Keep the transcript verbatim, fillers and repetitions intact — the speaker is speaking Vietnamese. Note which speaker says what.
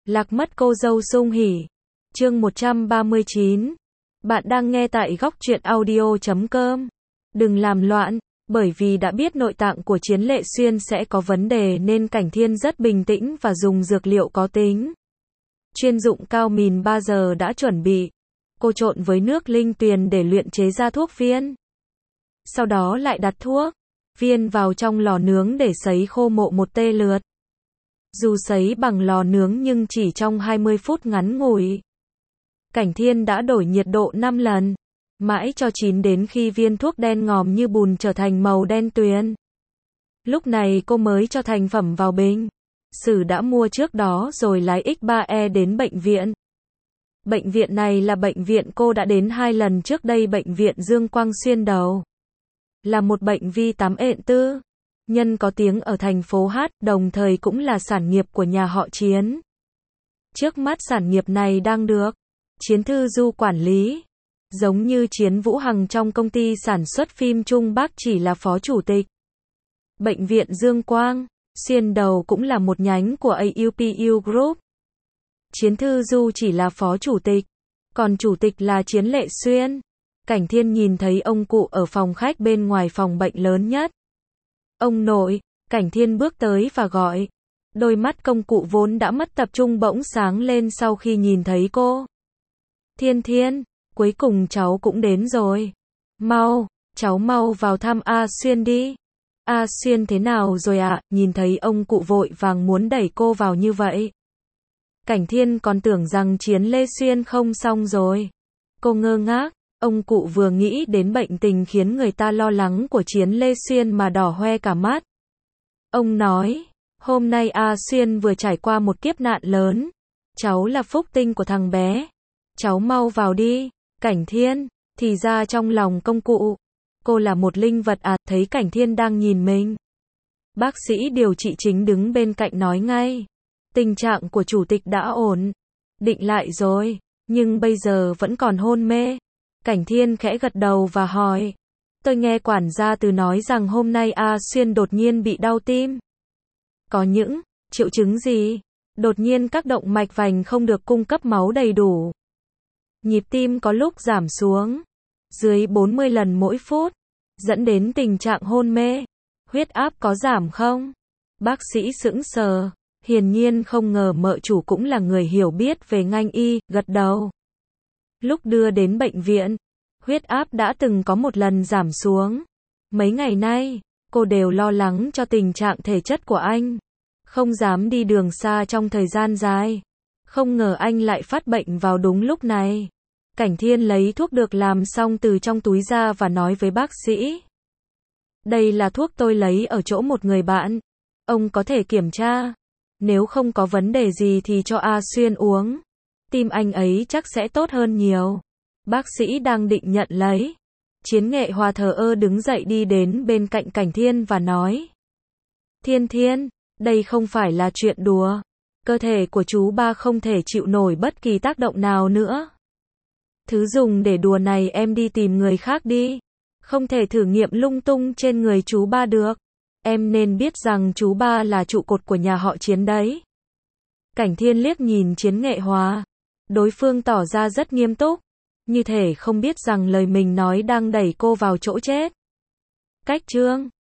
Speaker 1: Lạc mất cô dâu sung hỉ. Chương một trăm ba mươi chín. Bạn đang nghe tại góc truyện audio chấm com. Đừng làm loạn, bởi vì đã biết nội tạng của Chiến Lệ Xuyên sẽ có vấn đề nên Cảnh Thiên rất bình tĩnh và dùng dược liệu có tính chuyên dụng cao mìn ba giờ đã chuẩn bị. Cô trộn với nước linh tuyền để luyện chế ra thuốc viên. Sau đó lại đặt thuốc viên vào trong lò nướng để sấy khô mộ một tê lượt. Dù sấy bằng lò nướng nhưng chỉ trong hai mươi phút ngắn ngủi, Cảnh Thiên đã đổi nhiệt độ năm lần, mãi cho chín đến khi viên thuốc đen ngòm như bùn trở thành màu đen tuyền. Lúc này cô mới cho thành phẩm vào bình. Sử đã mua trước đó rồi lái X ba E đến bệnh viện. Bệnh viện này là bệnh viện cô đã đến hai lần trước đây, bệnh viện Dương Quang Xuyên Đầu. Là một bệnh vi tám ện tư nhân có tiếng ở thành phố Hát, đồng thời cũng là sản nghiệp của nhà họ Chiến. Trước mắt sản nghiệp này đang được Chiến Thư Du quản lý. Giống như Chiến Vũ Hằng trong công ty sản xuất phim Trung Bắc chỉ là phó chủ tịch. Bệnh viện Dương Quang Xuyên Đầu cũng là một nhánh của a u pê u Group. Chiến Thư Du chỉ là phó chủ tịch, còn chủ tịch là Chiến Lệ Xuyên. Cảnh Thiên nhìn thấy ông cụ ở phòng khách bên ngoài phòng bệnh lớn nhất. Ông nội. Cảnh Thiên bước tới và gọi. Đôi mắt công cụ vốn đã mất tập trung bỗng sáng lên sau khi nhìn thấy cô. Thiên Thiên, cuối cùng cháu cũng đến rồi. Mau, cháu mau vào thăm A Xuyên đi. A Xuyên thế nào rồi ạ? À? Nhìn thấy ông cụ vội vàng muốn đẩy cô vào như vậy. Cảnh Thiên còn tưởng rằng Chiến Lê Xuyên không xong rồi. Cô ngơ ngác, ông cụ vừa nghĩ đến bệnh tình khiến người ta lo lắng của Chiến Lê Xuyên mà đỏ hoe cả mắt. Ông nói, hôm nay A Xuyên vừa trải qua một kiếp nạn lớn. Cháu là phúc tinh của thằng bé. Cháu mau vào đi. Cảnh Thiên, thì ra trong lòng công cụ, cô là một linh vật à? Thấy Cảnh Thiên đang nhìn mình, bác sĩ điều trị chính đứng bên cạnh nói ngay. Tình trạng của chủ tịch đã ổn định lại rồi, nhưng bây giờ vẫn còn hôn mê. Cảnh Thiên khẽ gật đầu và hỏi, tôi nghe quản gia Từ nói rằng hôm nay A Xuyên đột nhiên bị đau tim. Có những triệu chứng gì? Đột nhiên các động mạch vành không được cung cấp máu đầy đủ. Nhịp tim có lúc giảm xuống dưới bốn mươi lần mỗi phút, dẫn đến tình trạng hôn mê. Huyết áp có giảm không? Bác sĩ sững sờ, hiển nhiên không ngờ mợ chủ cũng là người hiểu biết về ngành y, gật đầu. Lúc đưa đến bệnh viện, huyết áp đã từng có một lần giảm xuống. Mấy ngày nay, cô đều lo lắng cho tình trạng thể chất của anh, không dám đi đường xa trong thời gian dài. Không ngờ anh lại phát bệnh vào đúng lúc này. Cảnh Thiên lấy thuốc được làm xong từ trong túi ra và nói với bác sĩ. Đây là thuốc tôi lấy ở chỗ một người bạn. Ông có thể kiểm tra. Nếu không có vấn đề gì thì cho A Xuyên uống. Tim anh ấy chắc sẽ tốt hơn nhiều. Bác sĩ đang định nhận lấy. Chiến Nghệ Hòa thờ ơ đứng dậy đi đến bên cạnh Cảnh Thiên và nói. Thiên Thiên, đây không phải là chuyện đùa. Cơ thể của chú ba không thể chịu nổi bất kỳ tác động nào nữa. Thứ dùng để đùa này em đi tìm người khác đi. Không thể thử nghiệm lung tung trên người chú ba được. Em nên biết rằng chú ba là trụ cột của nhà họ Chiến đấy. Cảnh Thiên liếc nhìn Chiến Nghệ Hòa. Đối phương tỏ ra rất nghiêm túc, như thể không biết rằng lời mình nói đang đẩy cô vào chỗ chết. Cách chương